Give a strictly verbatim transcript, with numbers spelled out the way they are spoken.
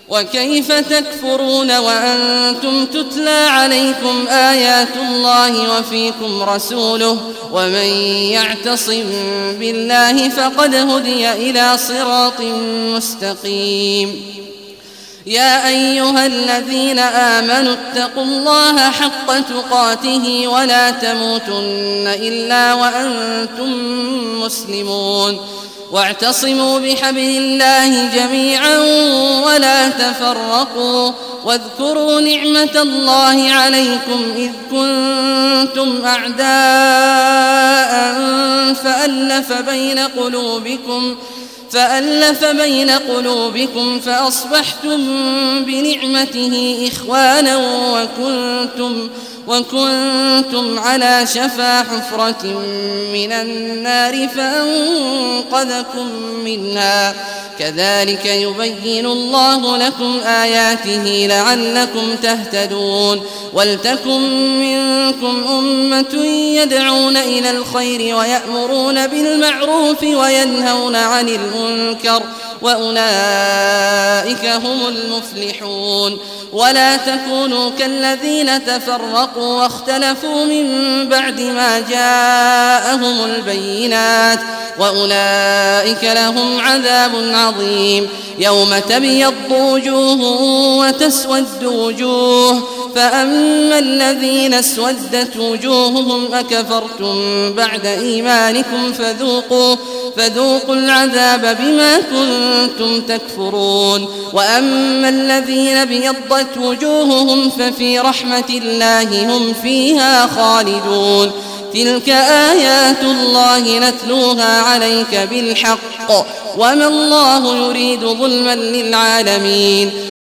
وكيف تكفرون وأنتم تتلى عليكم آيات الله وفيكم رسوله ومن يعتصم بالله فقد هدي إلى صراط مستقيم. يا أيها الذين آمنوا اتقوا الله حق تقاته ولا تموتن إلا وأنتم مسلمون واعتصموا بحبل الله جميعا ولا تفرقوا واذكروا نعمة الله عليكم إذ كنتم أعداء فألف بين قلوبكم فألف بين قلوبكم فأصبحتم بنعمته إخوانا وكنتم وكنتم على شفا حفرة من النار فأنقذكم منها كذلك يبين الله لكم آياته لعلكم تهتدون. ولتكن منكم أمة يدعون إلى الخير ويأمرون بالمعروف وينهون عن المنكر وأولئك هم المفلحون. ولا تكونوا كالذين تفرقوا واختلفوا من بعد ما جاءهم البينات وأولئك لهم عذاب عظيم. يوم تبيض وجوه وتسود وجوه فأما الذين اسودت وجوههم أكفرتم بعد إيمانكم فذوقوا فذوقوا العذاب بما كنتم تكفرون. وأما الذين بيضت وجوههم ففي رحمة الله هم فيها خالدون. تلك آيات الله نتلوها عليك بالحق وما الله يريد ظلما للعالمين.